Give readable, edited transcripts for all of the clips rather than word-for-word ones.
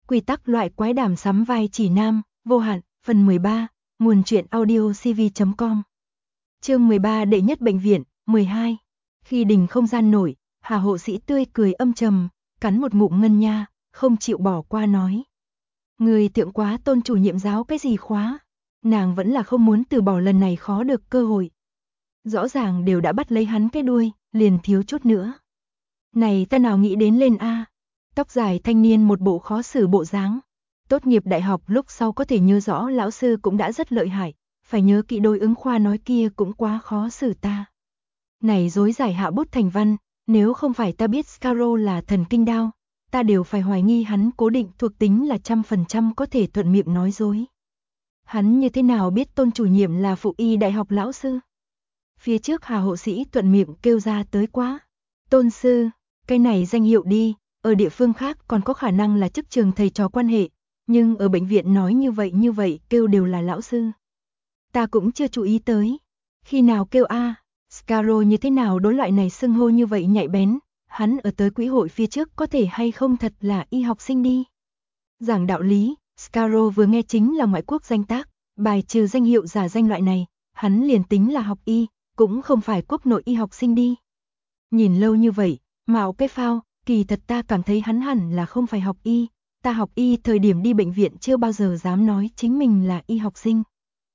Quy tắc loại quái đàm sắm vai chỉ nam, vô hạn, phần 13, nguồn truyện audio cv.com. Chương 13 đệ nhất bệnh viện, 12. Khi đình không gian nổi, Hà hộ sĩ tươi cười âm trầm, cắn một ngụm ngân nha, không chịu bỏ qua nói. Người thượng quá Tôn chủ nhiệm giáo cái gì khóa? Nàng vẫn là không muốn từ bỏ lần này khó được cơ hội. Rõ ràng đều đã bắt lấy hắn cái đuôi, liền thiếu chút nữa. Này ta nào nghĩ đến lên a. Tóc dài thanh niên một bộ khó xử bộ dáng. Tốt nghiệp đại học lúc sau có thể nhớ rõ lão sư cũng đã rất lợi hại, phải nhớ kỹ đối ứng khoa nói kia cũng quá khó xử ta. Này dối giải hạ bút thành văn, nếu không phải ta biết Scaro là thần kinh đao, ta đều phải hoài nghi hắn cố định thuộc tính là 100% có thể thuận miệng nói dối. Hắn như thế nào biết Tôn chủ nhiệm là phụ y đại học lão sư? Phía trước Hà hộ sĩ thuận miệng kêu ra tới quá. Tôn sư, cái này danh hiệu đi, ở địa phương khác còn có khả năng là chức trường thầy trò quan hệ, nhưng ở bệnh viện nói như vậy kêu đều là lão sư. Ta cũng chưa chú ý tới. Khi nào kêu a, Scaro như thế nào đối loại này xưng hô như vậy nhạy bén, hắn ở tới quỹ hội phía trước có thể hay không thật là y học sinh đi. Giảng đạo lý, Scaro vừa nghe chính là ngoại quốc danh tác, bài trừ danh hiệu giả danh loại này, hắn liền tính là học y, cũng không phải quốc nội y học sinh đi. Nhìn lâu như vậy, mạo cái phao, kỳ thật ta cảm thấy hắn hẳn là không phải học y, ta học y thời điểm đi bệnh viện chưa bao giờ dám nói chính mình là y học sinh.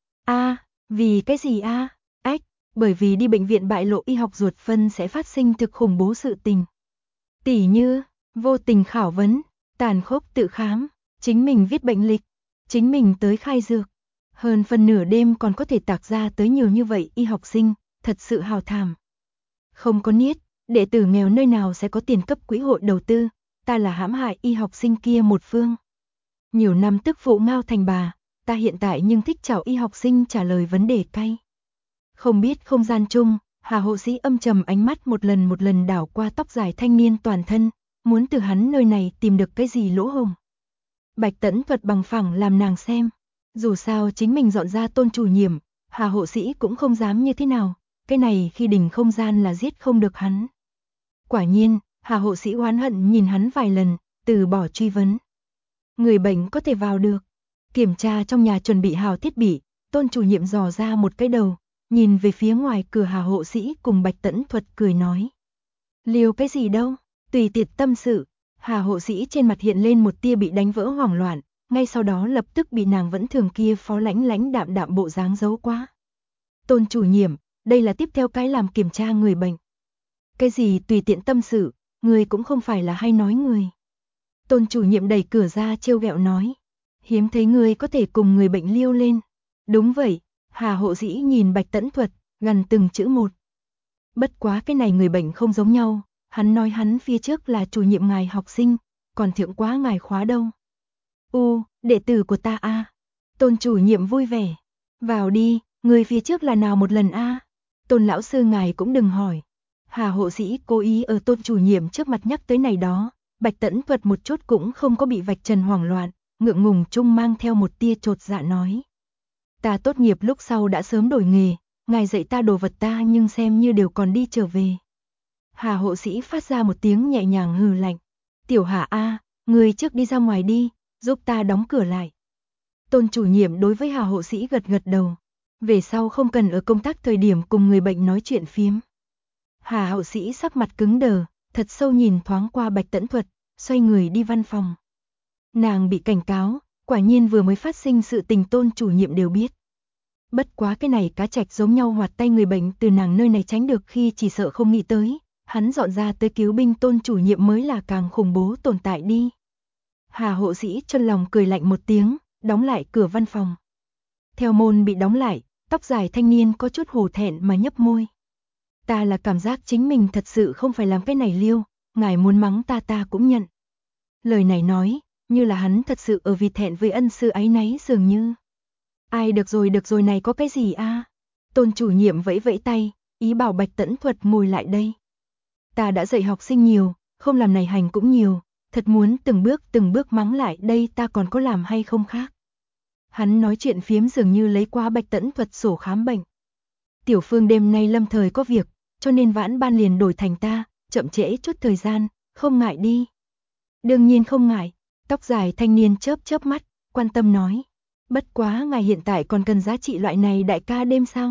A, vì cái gì a? Ách, bởi vì đi bệnh viện bại lộ y học ruột phân sẽ phát sinh thực khủng bố sự tình. Tỉ như, vô tình khảo vấn, tàn khốc tự khám, chính mình viết bệnh lịch, chính mình tới khai dược. Hơn phần nửa đêm còn có thể tạc ra tới nhiều như vậy y học sinh, thật sự hào thảm. Không có niết, đệ tử nghèo nơi nào sẽ có tiền cấp quỹ hội đầu tư, ta là hãm hại y học sinh kia một phương. Nhiều năm tức phụ ngao thành bà, ta hiện tại nhưng thích chào y học sinh trả lời vấn đề cay. Không biết không gian chung, Hà hộ sĩ âm trầm ánh mắt một lần đảo qua tóc dài thanh niên toàn thân, muốn từ hắn nơi này tìm được cái gì lỗ hổng. Bạch Tẫn thuật bằng phẳng làm nàng xem, dù sao chính mình dọn ra Tôn chủ nhiệm, Hà hộ sĩ cũng không dám như thế nào, cái này khi đình không gian là giết không được hắn. Quả nhiên, Hà hộ sĩ oán hận nhìn hắn vài lần, từ bỏ truy vấn. Người bệnh có thể vào được. Kiểm tra trong nhà chuẩn bị hào thiết bị, Tôn chủ nhiệm dò ra một cái đầu, nhìn về phía ngoài cửa Hà hộ sĩ cùng Bạch Tẫn thuật cười nói. Liều cái gì đâu, tùy tiện tâm sự. Hà hộ sĩ trên mặt hiện lên một tia bị đánh vỡ hoảng loạn, ngay sau đó lập tức bị nàng vẫn thường kia phó lãnh đạm bộ dáng giấu quá. Tôn chủ nhiệm, đây là tiếp theo cái làm kiểm tra người bệnh. Cái gì tùy tiện tâm sự, người cũng không phải là hay nói người. Tôn chủ nhiệm đẩy cửa ra trêu ghẹo nói. Hiếm thấy người có thể cùng người bệnh liêu lên. Đúng vậy, Hà hộ sĩ nhìn Bạch Tẫn thuật, gần từng chữ một. Bất quá cái này người bệnh không giống nhau, hắn nói hắn phía trước là chủ nhiệm ngài học sinh, còn thượng quá ngài khóa đâu. Đệ tử của ta a. Tôn chủ nhiệm vui vẻ. Vào đi, người phía trước là nào một lần a? Tôn lão sư ngài cũng đừng hỏi. Hà hộ sĩ cố ý ở Tôn chủ nhiệm trước mặt nhắc tới này đó, Bạch Tẫn thuật một chút cũng không có bị vạch trần hoảng loạn, ngượng ngùng chung mang theo một tia chột dạ nói. Ta tốt nghiệp lúc sau đã sớm đổi nghề, ngài dạy ta đồ vật ta nhưng xem như đều còn đi trở về. Hà hộ sĩ phát ra một tiếng nhẹ nhàng hừ lạnh. Tiểu Hà a, người trước đi ra ngoài đi, giúp ta đóng cửa lại. Tôn chủ nhiệm đối với Hà hộ sĩ gật đầu. Về sau không cần ở công tác thời điểm cùng người bệnh nói chuyện phiếm. Hà hộ sĩ sắc mặt cứng đờ, thật sâu nhìn thoáng qua Bạch Tẫn thuật, xoay người đi văn phòng. Nàng bị cảnh cáo, quả nhiên vừa mới phát sinh sự tình Tôn chủ nhiệm đều biết. Bất quá cái này cá trạch giống nhau hoạt tay người bệnh từ nàng nơi này tránh được khi chỉ sợ không nghĩ tới, hắn dọn ra tới cứu binh Tôn chủ nhiệm mới là càng khủng bố tồn tại đi. Hà hộ sĩ chân lòng cười lạnh một tiếng, đóng lại cửa văn phòng. Theo môn bị đóng lại, tóc dài thanh niên có chút hổ thẹn mà nhấp môi. Ta là cảm giác chính mình thật sự không phải làm cái này liêu, ngài muốn mắng ta cũng nhận. Lời này nói, như là hắn thật sự ở vì thẹn với ân sư áy náy dường như. Ai được rồi này có cái gì a? Tôn chủ nhiệm vẫy tay, ý bảo Bạch Tẫn thuật ngồi lại đây. Ta đã dạy học sinh nhiều, không làm này hành cũng nhiều, thật muốn từng bước mắng lại đây ta còn có làm hay không khác. Hắn nói chuyện phiếm dường như lấy qua Bạch Tẫn thuật sổ khám bệnh. Tiểu Phương đêm nay lâm thời có việc, cho nên vãn ban liền đổi thành ta, chậm trễ chút thời gian, không ngại đi. Đương nhiên không ngại, Tóc dài thanh niên chớp chớp mắt, quan tâm nói. Bất quá ngài hiện tại còn cần giá trị loại này đại ca đêm sao?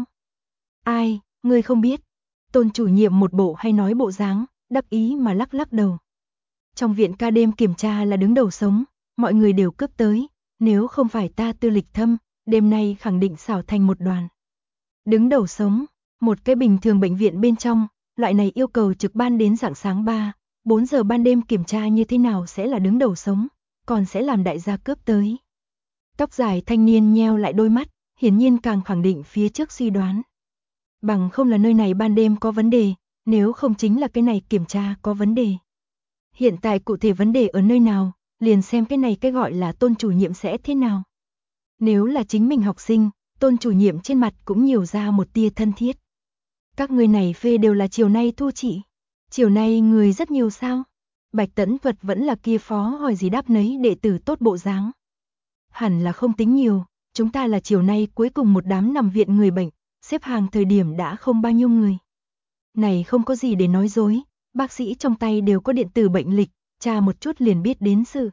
Ai, ngươi không biết. Tôn chủ nhiệm một bộ hay nói bộ dáng, đắc ý mà lắc lắc đầu. Trong viện ca đêm kiểm tra là đứng đầu sống, mọi người đều cướp tới, nếu không phải ta tư lịch thâm, đêm nay khẳng định xảo thành một đoàn. Đứng đầu sống, một cái bình thường bệnh viện bên trong, loại này yêu cầu trực ban đến rạng sáng 4 giờ ban đêm kiểm tra như thế nào sẽ là đứng đầu sống, còn sẽ làm đại gia cướp tới. Tóc dài thanh niên nheo lại đôi mắt, hiển nhiên càng khẳng định phía trước suy đoán. Bằng không là nơi này ban đêm có vấn đề, nếu không chính là cái này kiểm tra có vấn đề. Hiện tại cụ thể vấn đề ở nơi nào, liền xem cái này cái gọi là Tôn chủ nhiệm sẽ thế nào. Nếu là chính mình học sinh, Tôn chủ nhiệm trên mặt cũng nhiều ra một tia thân thiết. Các người này phê đều là chiều nay thu chỉ. Chiều nay người rất nhiều sao? Bạch Tẫn Thuật vẫn là kia phó hỏi gì đáp nấy đệ tử tốt bộ dáng. Hẳn là không tính nhiều, chúng ta là chiều nay cuối cùng một đám nằm viện người bệnh, xếp hàng thời điểm đã không bao nhiêu người. Này không có gì để nói dối, bác sĩ trong tay đều có điện tử bệnh lịch, tra một chút liền biết đến sự.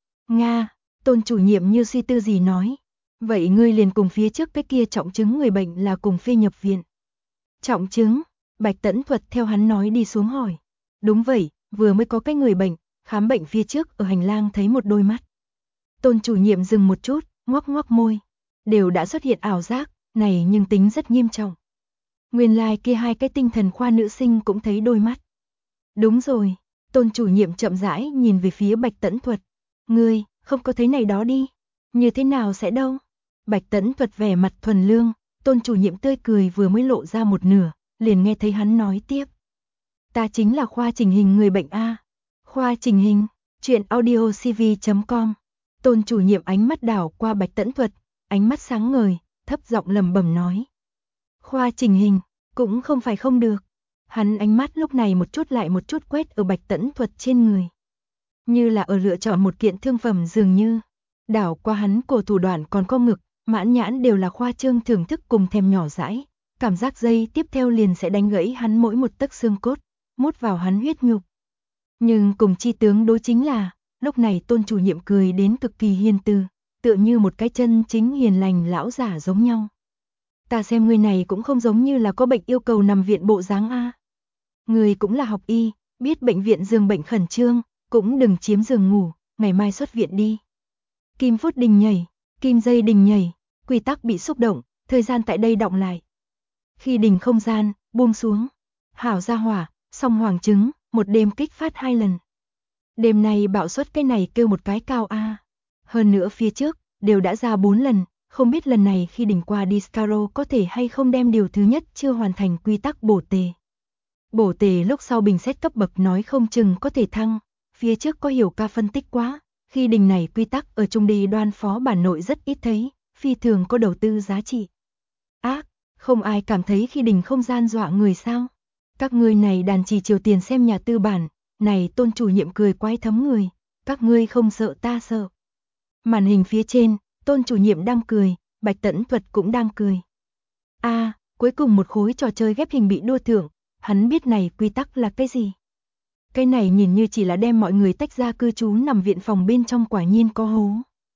Nga, Tôn chủ nhiệm như suy tư gì nói. Vậy ngươi liền cùng phía trước cái kia trọng chứng người bệnh là cùng phê nhập viện. Trọng chứng, Bạch Tẫn Thuật theo hắn nói đi xuống hỏi. Đúng vậy, vừa mới có cái người bệnh, khám bệnh phía trước ở hành lang thấy một đôi mắt. Tôn chủ nhiệm dừng một chút, ngoắc ngoắc môi. Đều đã xuất hiện ảo giác, này nhưng tính rất nghiêm trọng. Nguyên lai kia hai cái tinh thần khoa nữ sinh cũng thấy đôi mắt. Đúng rồi, Tôn chủ nhiệm chậm rãi nhìn về phía Bạch Tẫn Thuật. Ngươi, không có thấy này đó đi. Như thế nào sẽ đâu? Bạch Tẫn Thuật vẻ mặt thuần lương, Tôn chủ nhiệm tươi cười vừa mới lộ ra một nửa, liền nghe thấy hắn nói tiếp. Ta chính là khoa chỉnh hình người bệnh A. Khoa chỉnh hình, truyện audiocv.com. Tôn chủ nhiệm ánh mắt đảo qua Bạch Tẫn Thuật, ánh mắt sáng ngời, thấp giọng lẩm bẩm nói. Khoa chỉnh hình, cũng không phải không được. Hắn ánh mắt lúc này một chút lại một chút quét ở Bạch Tẫn Thuật trên người. Như là ở lựa chọn một kiện thương phẩm dường như. Đảo qua hắn cổ thủ đoạn còn có ngực, mãn nhãn đều là khoa trương thưởng thức cùng thèm nhỏ dãi. Cảm giác dây tiếp theo liền sẽ đánh gãy hắn mỗi một tấc xương cốt, mút vào hắn huyết nhục. Nhưng cùng chi tướng đối chính là, lúc này Tôn chủ nhiệm cười đến cực kỳ hiền từ, tựa như một cái chân chính hiền lành lão giả giống nhau. Ta xem người này cũng không giống như là có bệnh yêu cầu nằm viện bộ dáng A. Người cũng là học y, biết bệnh viện giường bệnh khẩn trương, cũng đừng chiếm giường ngủ, ngày mai xuất viện đi. Kim phút đình nhảy, kim dây đình nhảy, quy tắc bị xúc động, thời gian tại đây động lại. Khi đình không gian, buông xuống, hảo ra hỏa, song hoàng trứng, một đêm kích phát 2 lần. Đêm này bạo suất cái này kêu một cái cao A. Hơn nữa phía trước, đều đã ra 4 lần, không biết lần này khi đỉnh qua Discaro có thể hay không đem điều thứ nhất chưa hoàn thành quy tắc bổ tề. Bổ tề lúc sau bình xét cấp bậc nói không chừng có thể thăng, phía trước có hiểu ca phân tích quá, khi đỉnh này quy tắc ở trung đề đoan phó bản nội rất ít thấy, phi thường có đầu tư giá trị. Ác, không ai cảm thấy khi đỉnh không gian dọa người sao? Các ngươi này đàn chỉ chiều tiền xem nhà tư bản, này Tôn chủ nhiệm cười quái thấm người, các ngươi không sợ ta sợ. Màn hình phía trên, Tôn chủ nhiệm đang cười, Bạch Tẫn Thuật cũng đang cười. A, cuối cùng một khối trò chơi ghép hình bị đua thưởng, hắn biết này quy tắc là cái gì? Cái này nhìn như chỉ là đem mọi người tách ra cư trú nằm viện phòng bên trong quả nhiên có hố.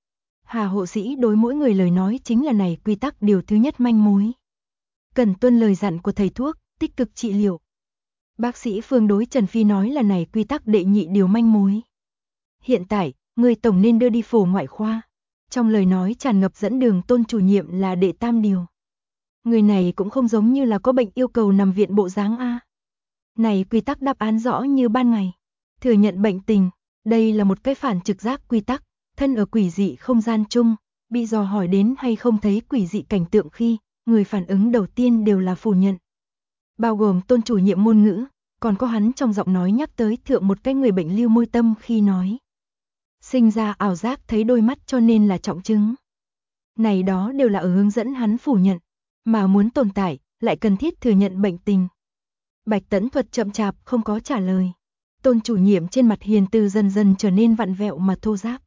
Hà hộ sĩ đối mỗi người lời nói chính là này quy tắc điều thứ nhất manh mối. Cần tuân lời dặn của thầy thuốc, tích cực trị liệu. Bác sĩ Phương đối Trần Phi nói là này quy tắc đệ nhị điều manh mối. Hiện tại, người tổng nên đưa đi phổ ngoại khoa. Trong lời nói tràn ngập dẫn đường Tôn chủ nhiệm là đệ tam điều. Người này cũng không giống như là có bệnh yêu cầu nằm viện bộ dáng A. Này quy tắc đáp án rõ như ban ngày. Thừa nhận bệnh tình, đây là một cái phản trực giác quy tắc, thân ở quỷ dị không gian chung, bị dò hỏi đến hay không thấy quỷ dị cảnh tượng khi, người phản ứng đầu tiên đều là phủ nhận. Bao gồm Tôn chủ nhiệm ngôn ngữ, còn có hắn trong giọng nói nhắc tới thượng một cái người bệnh lưu môi tâm khi nói. Sinh ra ảo giác thấy đôi mắt cho nên là trọng chứng. Này đó đều là ở hướng dẫn hắn phủ nhận, mà muốn tồn tại, lại cần thiết thừa nhận bệnh tình. Bạch Tẫn Thuật chậm chạp không có trả lời. Tôn chủ nhiệm trên mặt hiền từ dần dần trở nên vặn vẹo mà thô ráp.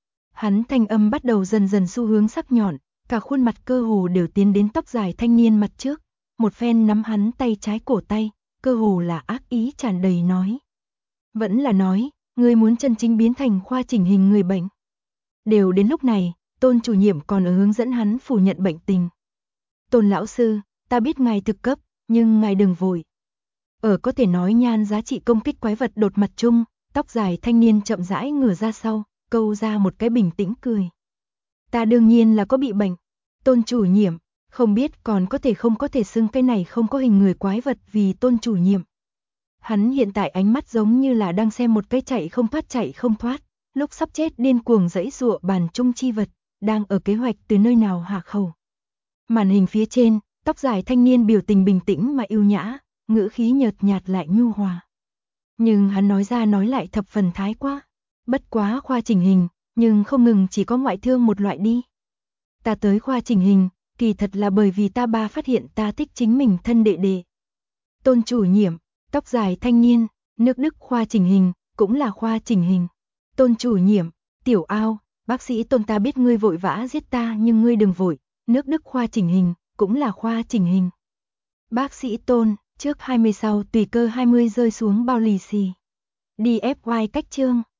Hắn thanh âm bắt đầu dần dần xu hướng sắc nhọn, cả khuôn mặt cơ hồ đều tiến đến tóc dài thanh niên mặt trước, một phen nắm hắn tay trái cổ tay, cơ hồ là ác ý tràn đầy nói. Vẫn là nói, Ngươi muốn chân chính biến thành khoa chỉnh hình người bệnh. Đều đến lúc này, Tôn chủ nhiệm còn ở hướng dẫn hắn phủ nhận bệnh tình. Tôn lão sư, ta biết ngài thực cấp, nhưng ngài đừng vội. Ở có thể nói nhan giá trị công kích quái vật đột mặt chung, tóc dài thanh niên chậm rãi ngửa ra sau, câu ra một cái bình tĩnh cười. Ta đương nhiên là có bị bệnh. Tôn chủ nhiệm, không biết còn có thể không có thể xưng cái này không có hình người quái vật vì tôn chủ nhiệm. Hắn hiện tại ánh mắt giống như là đang xem một cái chạy không thoát, lúc sắp chết điên cuồng giãy giụa bàn trung chi vật, đang ở kế hoạch từ nơi nào hạ khẩu. Màn hình phía trên, tóc dài thanh niên biểu tình bình tĩnh mà yêu nhã, ngữ khí nhợt nhạt lại nhu hòa. Nhưng hắn nói ra nói lại thập phần thái quá. Bất quá khoa chỉnh hình, nhưng không ngừng chỉ có ngoại thương một loại đi. Ta tới khoa chỉnh hình, kỳ thật là bởi vì ta ba phát hiện ta thích chính mình thân đệ đệ. Tôn chủ nhiệm, tóc dài thanh niên, nước Đức khoa chỉnh hình, cũng là khoa chỉnh hình. Tôn chủ nhiệm, tiểu ao, bác sĩ Tôn ta biết ngươi vội vã giết ta nhưng ngươi đừng vội, nước Đức khoa chỉnh hình, cũng là khoa chỉnh hình. Bác sĩ Tôn, trước 20 sau tùy cơ 20 rơi xuống bao lì xì. DFY cách chương.